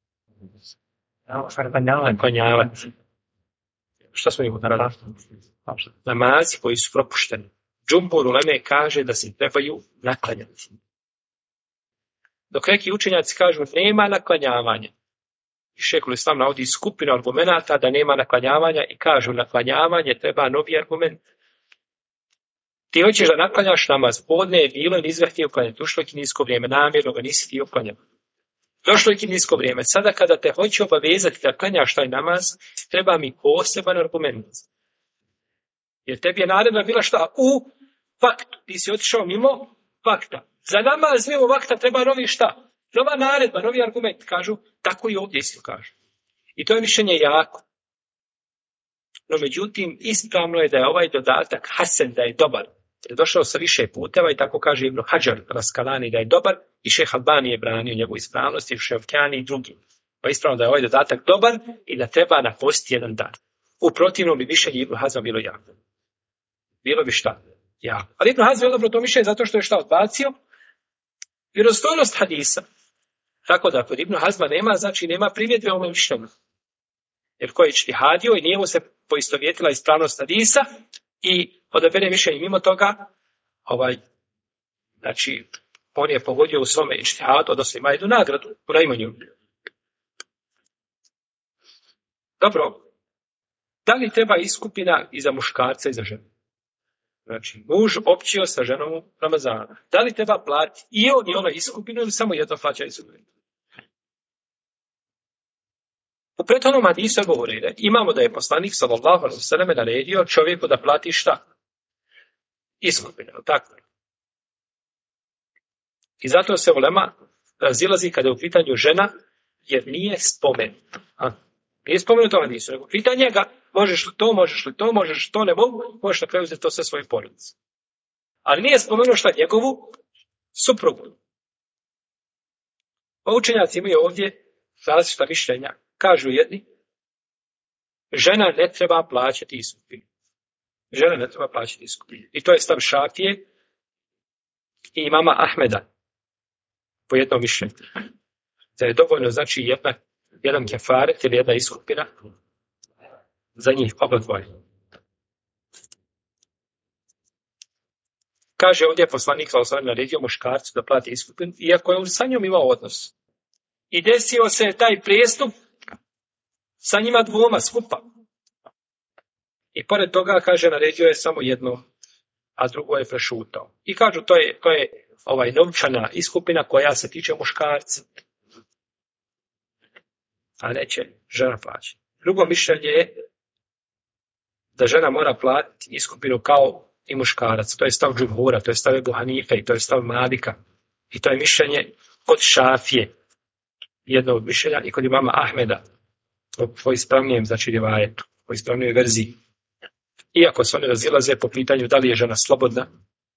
Naklanjavati. Šta smo ih udarali? Namazi koji su propušteni. Džumhur uleme kaže da se trebaju naklanjati. Dok neki učenjaci kažu nema naklanjavanja. I Šejhul Islam navodi skupinu argumenata da nema naklanjavanja i kažu naklanjavanje treba novi argument. Ti hoćeš da naklanjaš namaz, podne je bilo i nizveh ti uklanjati, ušlo je nisko vrijeme, namjerno ga nisi ti uklanjati. Došlo je nisko vrijeme, sada kada te hoće obavezati da klanjaš taj namaz, treba mi poseban argument. Jer tebi je naredba bila šta? U faktu. Ti si otišao mimo fakta. Za namaz mimo fakta treba novi šta? Nova naredba, novi argument. Kažu, tako i ovdje isto kažu. I to je mišljenje jako. No međutim, ispravno je da je ovaj dodatak hasen, da je dobar. Jer je došao sa više puteva i tako kaže Ibn Hadžar Raskalani da je dobar i Šejh Albani je branio njegovu ispravnost i Ševkjani i drugi. Pa ispravno da je ovaj dodatak dobar i da treba napostiti jedan dan. U protivnom bi mišljenje Ibn Hazma bilo jako. Bilo bi šta? Jako. Ali Ibn Hazm je dobro to mišljenje zato što je šta odbacio? Vjerodostojnost hadisa. Tako da kod Ibn Hazma nema, znači nema primjedbe ovome mišljenju. Jer ko je ijtihadio i nije mu se poistovjetila ispravnost hadisa i odabere mišljenje mimo toga, znači on je pogodio u svome ijtihadu, odnosno ima jednu nagradu u najmanju. Dobro, da li treba iskupina i za muškarca i za ženu? Znači, muž općio sa ženom u Ramazana. Da li treba platiti i on i ona iskupinu ili samo jedno plaća iskupinu? U prethodnom hadisu govori da imamo da je poslanik sallallahu alejhi ve sellem naredio čovjeku da plati šta? Iskupinu, tako. I zato se ulema razilazi kada je u pitanju žena, jer nije spomenuto. Nije spomenuto hadisu, nego pitanje ga, možeš li to, možeš to, ne mogu, možeš da preuzeti to sve svoje porodice. Ali nije spomenuo šta njegovu suprugu. Učenjaci imaju ovdje različita mišljenja. Kažu jedni, žena ne treba plaćati iskupinu. Žena ne treba plaćati iskupinu. I to je stav Šafije i imama Ahmeda. Po jednom mišljenju. Da je dovoljno, znači, jedan kefaret ili jedna iskupina za njih oba dvoje. Kaže ovdje poslanik sallallahu alejhi ve sellem naredio muškarcu da plati iskupinu, iako je on sa njom imao odnos. I desio se taj prijestup sa njima dvoma skupa. I pored toga, kaže, naredio je samo jedno, a drugo je prešutao. I kažu, to je novčana iskupina koja se tiče muškarca. A neće žena plaćati. Drugo mišljenje je da žena mora platiti iskupinu kao i muškarac. To je stav Džumhura, to je stav Ebu Hanife i to je stav Malika. I to je mišljenje kod Šafije. Jedno od mišljenja i kod imama Ahmeda. Po ispravnijem, znači rivajetu, po ispravnijoj verziji. Iako se oni razilaze po pitanju da li je žena slobodna,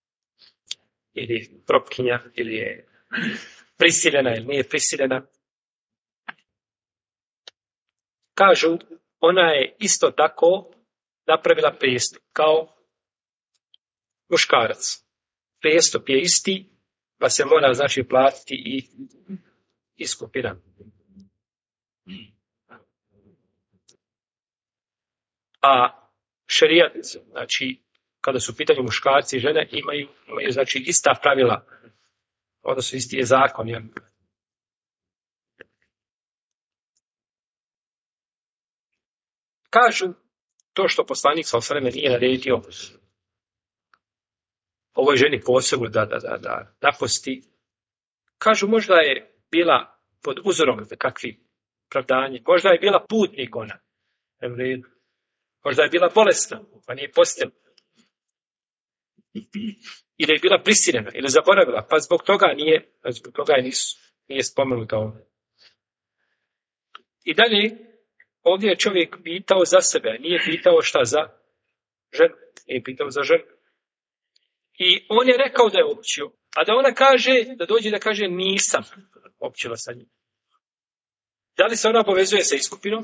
ili propkinja, ili je prisiljena ili nije prisiljena. Kažu, ona je isto tako napravila prijestup, kao muškarac. Prijestup je isti, pa se mora, znači, platiti i iskupina. A šerijat, znači, kada su u pitanju muškarci i žene, imaju znači, ista pravila, odnosno isti je zakon. Ja. Kažu, to što poslanik sallallahu alejhi ve sellem nije naredio ovoj ženi posebno da naposti, kažu, možda je bila pod uzorom kakvi pravdanje, možda je bila putnik ona, možda je bila bolesna, pa nije postila. Ili je bila prisiljena, ili zaboravila, pa zbog toga nije spomenuta ovdje. I dalje, ovdje je čovjek pitao za sebe, nije pitao šta za ženu, nije pitao za ženu. I on je rekao da je općio, a da ona kaže, da dođe da kaže nisam općila sa njim. Da li se ona povezuje sa iskupinom?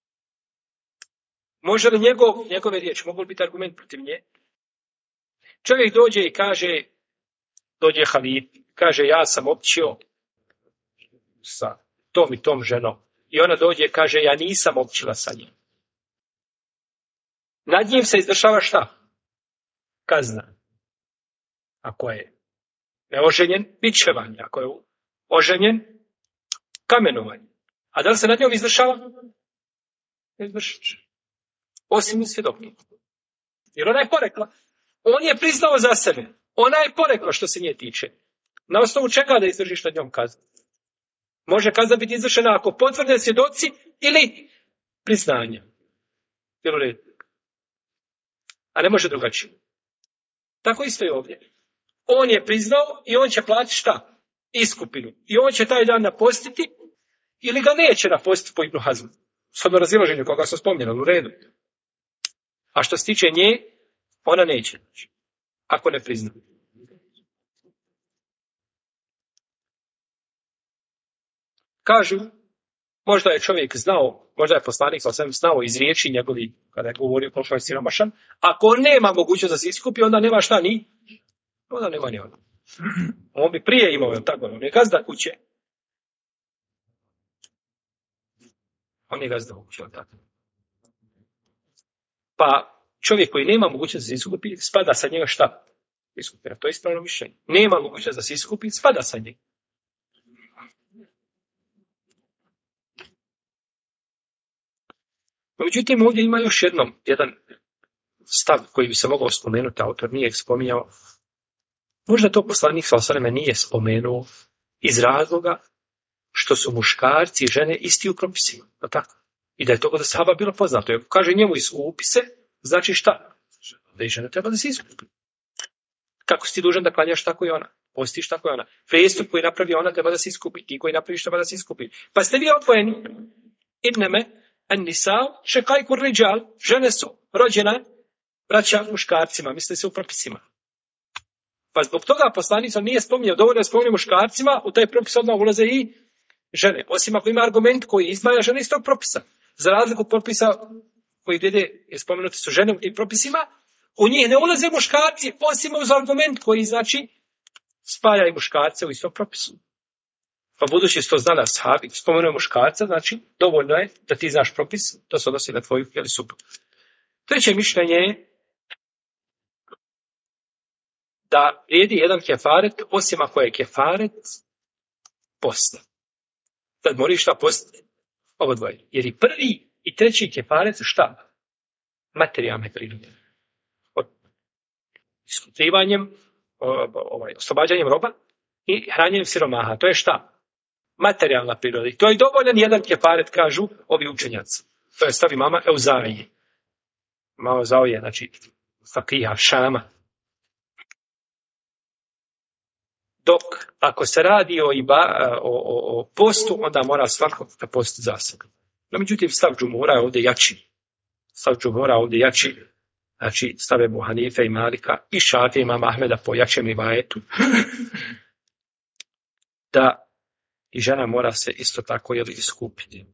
Može li njegove riječi, mogu li biti argument protiv nje? Čovjek dođe i kaže, dođe halif, kaže ja sam općio sa tom i tom ženom. I ona dođe i kaže ja nisam općila sa njim. Nad njim se izvršava šta? Kazna. Ako je neoženjen, bičevanje. Ako je oženjen, kamenovanje. A da li se nad njom izvršava? Ne izvršava. Osim svjedokom. Jer ona je porekla. On je priznao za sebe. Ona je porekla što se nje tiče. Na osnovu čega da izdržiš nad njom kaznu? Može kazna biti izvršena ako potvrde svjedoci ili priznanje. Jel u redu? A ne može drugačije. Tako isto i ovdje. On je priznao i on će platiti šta? Iskupinu. I on će taj dan napostiti ili ga neće napostiti po Ibnu Hazmu. Shodno razilaženju koga sam spominjao, u redu. A što se tiče nje, ona neće. Ako ne prizna. Kažu, možda je čovjek znao, možda je poslanik sam znao iz riječi njegovi, kada je govorio koliko je siromašan, ako on nema mogućnost da se iskupi, onda nema šta ni, onda nema ni ono. On bi prije imao, je tako, on je gazda kuće. On je gazda kuće, je tako. Pa čovjek koji nema mogućnost da se iskupi, spada sa njega šta? Iskupira, to je ispravno mišljenje. Nema mogućnost da se iskupi, spada sa njega. Međutim, ovdje ima još jedan stav koji bi se mogao spomenuti, autor nije spominjao. Možda to poslanik s.a.v. nije spomenuo iz razloga što su muškarci i žene isti u propisima. Tako? I da je to kod sahaba bilo poznato. Jer kaže njemu iskupi se, znači šta? Da i žena treba da se iskupi. Kako si ti dužan da klanjaš, tako i ona. Postiš, tako i ona. Prestup koji napravi ona treba da se iskupi. Ti koji napraviš treba da se iskupi. Pa ste vi odvojeni. Idneme. An-nisa šekajku riđal, žene su rođene braća muškarcima, misle se u propisima. Pa zbog toga poslanica nije spominjao, dovoljno je spominjao muškarcima, u taj propis odmah ulaze i žene. Osim ako ima argument koji izdvaja žene iz tog propisa. Za razliku propisa koji vrijede, je spomenuti su žene u tim propisima, u njih ne ulaze muškarci, osim uz argument koji znači spaja i muškarce u istom propisu. Pa budući su to znali ashabi, spomenuo muškarca, znači dovoljno je da ti znaš propis, to se odnosi na tvoju ili suprugu. Treće mišljenje je da vrijedi jedan kefaret, osim ako je kefaret posta. Tad moriš šta postati? Ovo dvoje. Jer i prvi i treći kefaret su šta? Materijalne prirode. Od iskutrivanjem, oslobađanjem roba i hranjenjem siromaha. To je šta? Materijalna priroda. I to je dovoljan jedan kefaret, kažu ovi učenjaci. To je stavi mama Euzavije. Mama Euzavije, znači fakija, Šama. Dok, ako se radi o postu, onda mora svako da posti za sebe. No, međutim, stav džumhura je ovdje jači. Stav džumhura je ovdje jači. Znači, stav Ebu Hanife i Malika i Šafije i mama Ahmeda po jačem rivajetu. Da i žena mora se isto tako iskupiti.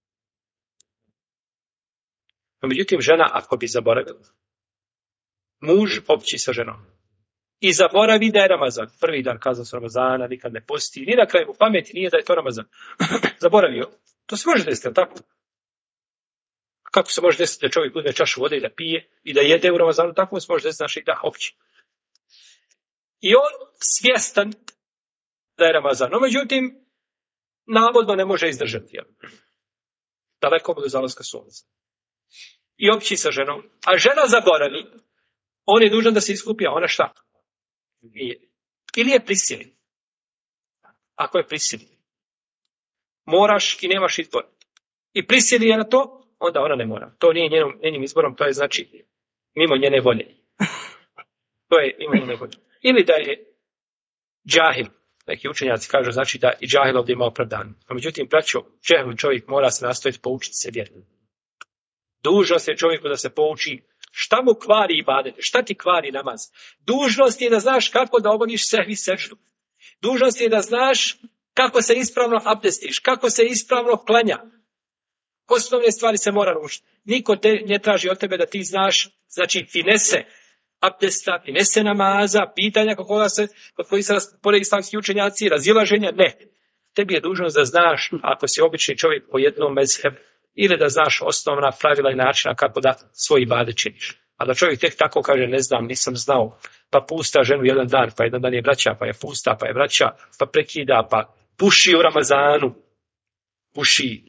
No, međutim, žena ako bi zaboravila, muž opći sa ženom i zaboravi da je Ramazan, prvi dan kazan su Ramazana, nikad ne posti, ni na kraju pameti nije da je to Ramazan. Zaboravio. To se može desiti, tako? Kako se može desiti da čovjek uzme čašu vode i da pije i da jede u Ramazanu, tako se može desiti naših da opći. I on svjestan da je Ramazan. No, međutim, navodno ne može izdržati. Daleko od zalaska sunca. I opći sa ženom. A žena zaboravi. On je dužan da se iskupi, a ona šta? Ili je prisiljen. Ako je prisiljen. Moraš i nemaš izbor. I prisiljen je na to, onda ona ne mora. To nije njenim izborom, to je znači mimo njene volje. To je mimo njene volje. Ili da je džahil. Neki učenjaci kažu znači da i džahil ovdje ima opravdanje. A međutim, braćo, džahil čovjek mora se nastojiti poučiti se vjeru. Dužnost je čovjeku da se pouči šta mu kvari ibadet, šta ti kvari namaz. Dužnost je da znaš kako da obaviš sehvi seždu. Dužnost je da znaš kako se ispravno abdestiš, kako se ispravno klanja. Osnovne stvari se mora naučiti. Niko te ne traži od tebe da ti znaš, znači finese abdesta, finese namaza, pitanja kod kojih se pored islamski učenjaci, razilaženja, ne. Tebi je dužnost da znaš, ako si obični čovjek po jednom mezhebu, ili da znaš osnovna pravila i načina kako da svoj ibadet činiš. A da čovjek tek tako kaže, ne znam, nisam znao, pa pusta ženu jedan dan je vraća, pa je pusta, pa je vraća, pa prekida, pa puši u Ramazanu, puši.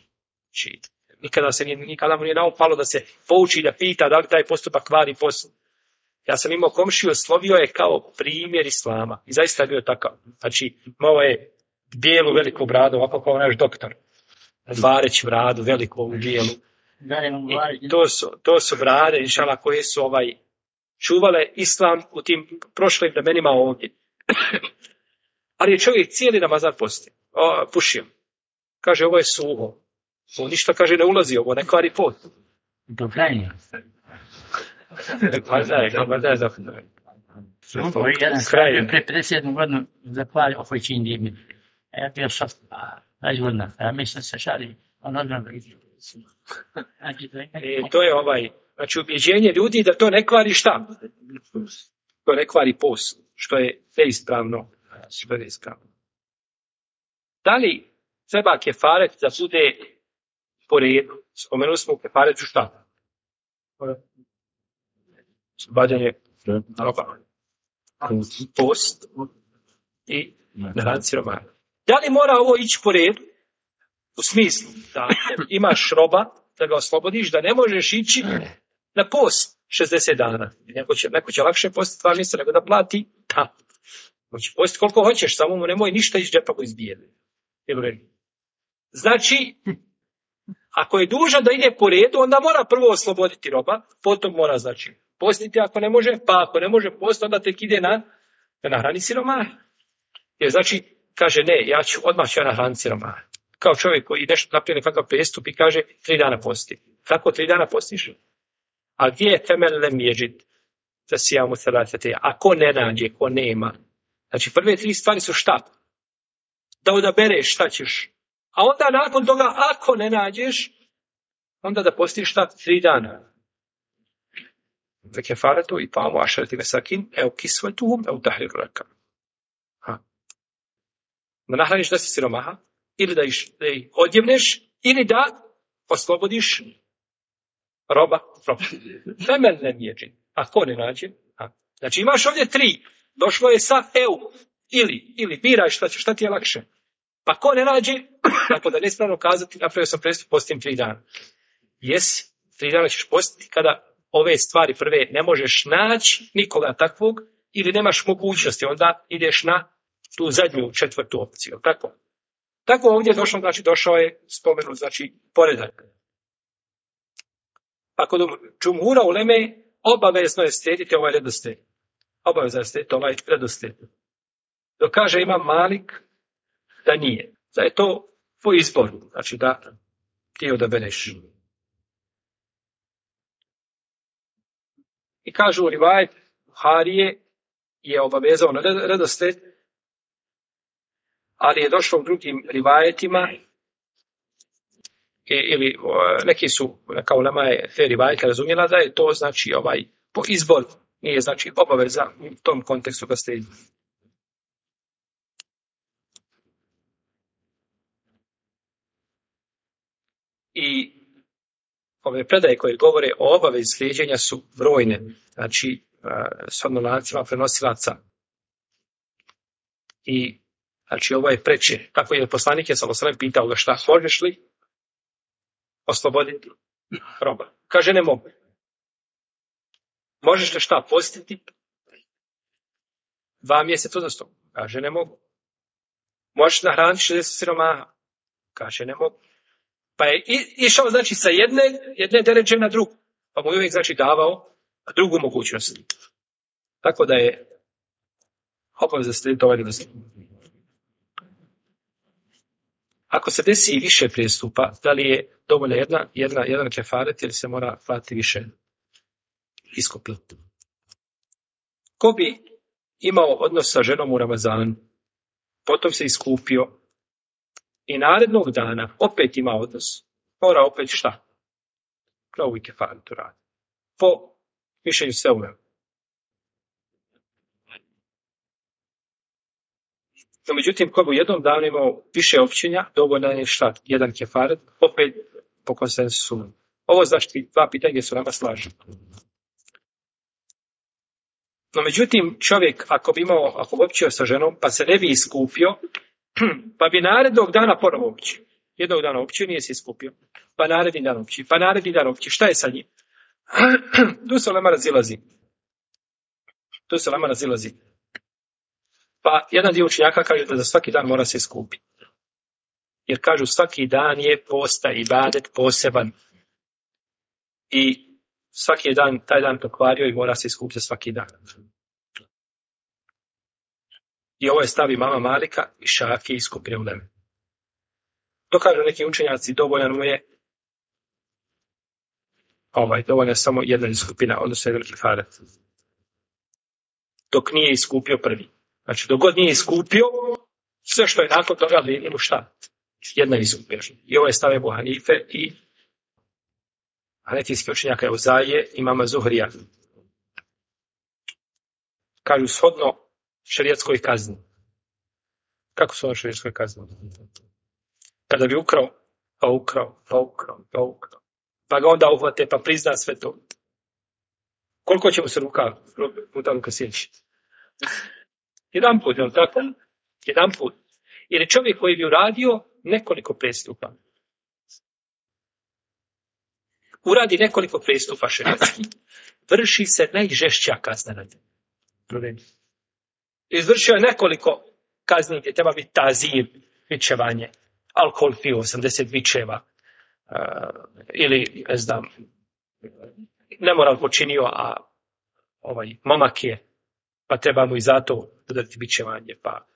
Nikada mu nije naopalo da se pouči, da pita da li taj postupak kvari post. Ja sam imao komšiju, slovio je kao primjer islama. I zaista je bio takav. Znači, imao je bijelu veliku bradu, ovako kao naš doktor. Vareć bradu, veliku ovu bijelu. I to su brade, inšala, koje su čuvale islam u tim prošlim vremenima ovdje. Ali je čovjek cijeli Ramazan pušio. Kaže, ovo je suho. Ovo ništa, kaže, ne ulazi, ovo ne kvari pot. Dobranje. Pre 57 godinu zapali ovoj čindi. Ja bio šast, 20 godina. Ja mislim se šali. To je znači ubjeđenje ljudi da to ne kvari šta? To ne kvari post, što je neispravno. Da li treba kefaret da bude po redu? Spomenuli smo u kefaretu šta? Oslobađanje post i na siromaha. Da li mora ovo ići po redu? U smislu da imaš roba, da ga oslobodiš, da ne možeš ići na post 60 dana. Neko će lakše postiti 2 mjeseca nego da plati ta. Znači, postiti koliko hoćeš, samo mu nemoj ništa iz džepa koji izbijede. Znači, ako je dužan da ide po redu, onda mora prvo osloboditi roba, potom mora, znači, postiti ako ne može, pa ako ne može postiti, onda tek ide na hrani siromaha. Jer znači, kaže, ne, ja ću odmah na hrani siromaha. Kao čovjek koji nešto napravi nekakav prestup i kaže 3 dana posti. Kako 3 dana postiš? A gdje je temeljem ježit? Da si ja mu salatete. Ako ne nađe, ko nema. Znači prve 3 stvari su šta? Da odabereš šta ćeš. A onda nakon toga, ako ne nađeš, onda da postiš šta? 3 dana. Za kefaretu i pa mu ašarati mesakin, evo kisvetuhum, evo tahrir raka. Da nahraniš da si siromaha, ili da ih odjevneš, ili da oslobodiš roba. Temeljne mjeđe. Ako ne nađe. Znači imaš ovdje 3. Došlo je sa EU. Ili biraj šta ti je lakše. Pa ko ne nađe, tako da nespravno kazati, napravio sam prestup, postim 3 dana. Jesi, 3 dana ćeš postiti kada ove stvari prve ne možeš naći nikoga takvog, ili nemaš mogućnosti, onda ideš na tu zadnju 4. opciju. Tako ovdje je došlo, znači došao je spomenut, znači poredak. Pa kod džumhura uleme obavezno je slijediti ovaj redoslijed. Obavezno je slijediti ovaj redoslijed. Dok kaže Imam Malik da nije. Da je to po izboru, znači da ti odabereš. I kažu rivajet Buharije je obavezao na redoslijed, ali je došlo u drugim rivajetima, ili neki su, kao ulema je te rivajete razumjela da je to znači po izbor, nije znači obaveza u tom kontekstu da ste i ove predaje koje govore o obavezi slijeđenja su brojne, znači shodno lancima prenosilaca. I znači ovo je preče. Tako je poslanik je sallallahu alejhi ve sellem pitao ga šta, možeš li osloboditi roba? Kaže ne mogu. Možeš li šta postiti? 2 mjeseca uzastopno. Kaže ne mogu. Možeš nahraniti 60 siromaha? Kaže ne mogu. Pa je išao znači sa jedne deređe na drugu. Pa mu je uvijek znači davao drugu mogućnost. Tako da je obaveza slijediti ovaj redoslijed. Ako se desi više prijestupa, da li je dovoljno jedan kefaret ili se mora platiti više iskupiti? Ko bi imao odnos sa ženom u Ramazanu, potom se iskupio i narednog dana opet ima odnos, mora opet šta? Novu kefaretu radi. Po mišljenju Seuvema. No, međutim, ko bi u jednom danu imao više općenja, dovoljno je šta? Jedan kefaret, opet po konsensusu. Ovo znači 2 pitanja gdje su nama slažu. No, međutim, čovjek ako bi općio sa ženom, pa se ne bi iskupio, pa bi narednog dana ponovo općio. Jednog dana općio, nije se iskupio. Pa naredni dan općio. Pa naredni dan općio. Šta je sa njim? Tu se ulema razilazi. To se lama razilazi. Pa jedan dio učenjaka kaže da za svaki dan mora se iskupiti. Jer kažu svaki dan je posta i ibadet poseban. I svaki dan, taj dan pokvario i mora se iskupiti svaki dan. I ovo je stav imama Malika i Šafije i skupine uleme. To kažu neki učenjaci, dovoljan mu je dovoljna je samo jedna skupina, odnosno jedan kifaret. Dok nije iskupio prvi. Znači, dok god nije iskupio, sve što je nakon toga vrijedi mu šta? Jedna iskupio. I ovo je stav Ebu Hanife i hanefijski učenjaka Euzaije i mama Zuhrija. Kažu shodno šerijatskoj kazni. Kako su ono šerijatskoj kazni? Kada bi ukrao, pa ga onda uhvate, pa prizna sve to. Koliko će mu se ruka sjeći? Jedan put, jel tako? Jedan put. Jer je čovjek koji bi uradio nekoliko prestupa. Uradi nekoliko prestupa šerijatskih. Vrši se najžešća kazna na njemu. Izvršio je nekoliko kazni gdje treba biti tazir, vičevanje, alkohol pio 80 vičeva, ili, ne znam, nemoral počinio, a momak je, pa treba mu i zato dodati vičevanje.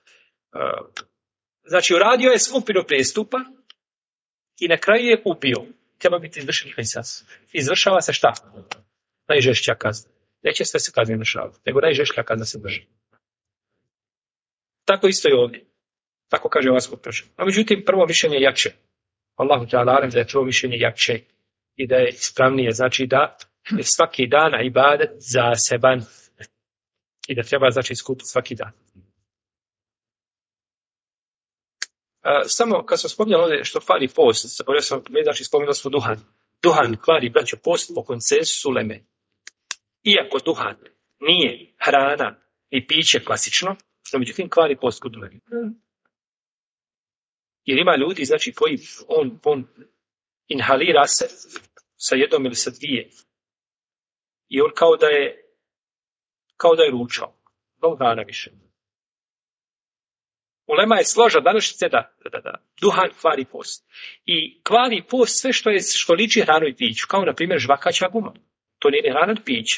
Znači, uradio je skupinu prestupa i na kraju je ubio. Treba biti izvršen kisas. Izvršava se šta? Najžešća kazna. Neće sve se kazne izvršavati, nego najžešća kazna se drži. Tako isto i ovdje. Tako kaže ova skupina. A međutim, prvo mišljenje je jače. Allahu ta'ala alem da je prvo mišljenje jače i da je ispravnije. Znači da je svaki dan ibadet zaseban i da treba znači iskupiti svaki dan. Samo kad smo spominjali ovdje što kvari post, znači spominjali smo duhan. Duhan kvari, braćo, post po konsensusu uleme. Iako duhan nije hrana i piće klasično, no međutim kvari post kod uleme. Jer ima ljudi, znači, koji on inhalira se sa jednom ili sa dvije. I on kao da je ručao. Mnogo dana više. Ulema je složa današnjice da duhan kvari post. I kvari post sve što liči hranu i piću. Kao, na primjer, žvakaća guma. To nije hrana i piće.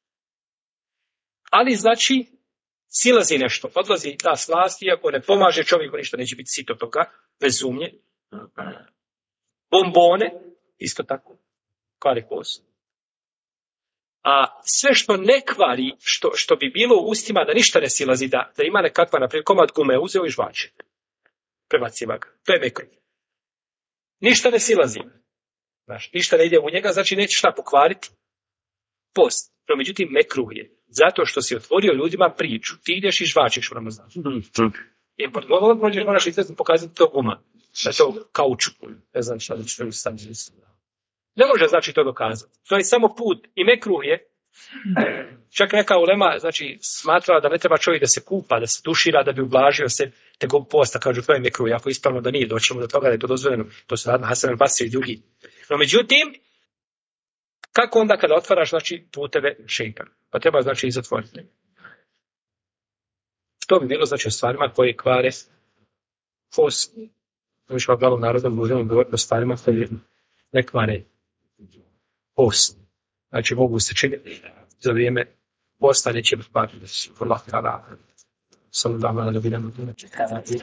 Ali, znači, silazi nešto, odlazi ta slast, iako ne pomaže čovjeku, ništa neće biti sito toga, bez sumnje. Bombone, isto tako, kvari post. A sve što ne kvari, što bi bilo u ustima da ništa ne silazi, da ima nekakva, naprijed, komad gume uzeo i žvače. Prebaciva ga. To je mekruh. Ništa ne silazi. Znaš, ništa ne ide u njega, znači neće šta pokvariti. Post. No, međutim, mekruh je. Zato što si otvorio ljudima priču. Ti ideš i žvačeš u Ramazanu. I pod govorom prođeš, moraš izvesti pokazati to guma. Da je to kaučuk. Ne znam šta da ću to staviti. Ne može znači to dokazati. To je samo put. I mekruh je. Čak neka ulema, znači, smatrala da ne treba čovjek da se kupa, da se tušira, da bi ublažio se tegom posta. Kažu, to je mekruh. Jako ispravno da nije. Doćemo do toga da je to dozvoljeno. To su radno Hasan al-Basri i drugi. No, međutim, kako onda kada otvaraš, znači, puteve šejtana? Pa treba, znači, i zatvoriti. To bi bilo, znači, o stvarima koje kvare post. Mi ćemo glavnom narodom budemo govoriti o stvarima koje ne kvare post. Znači, mogu se činiti za vrijeme posta, neće biti kvariti. Sallallahu alejhi ve sellem.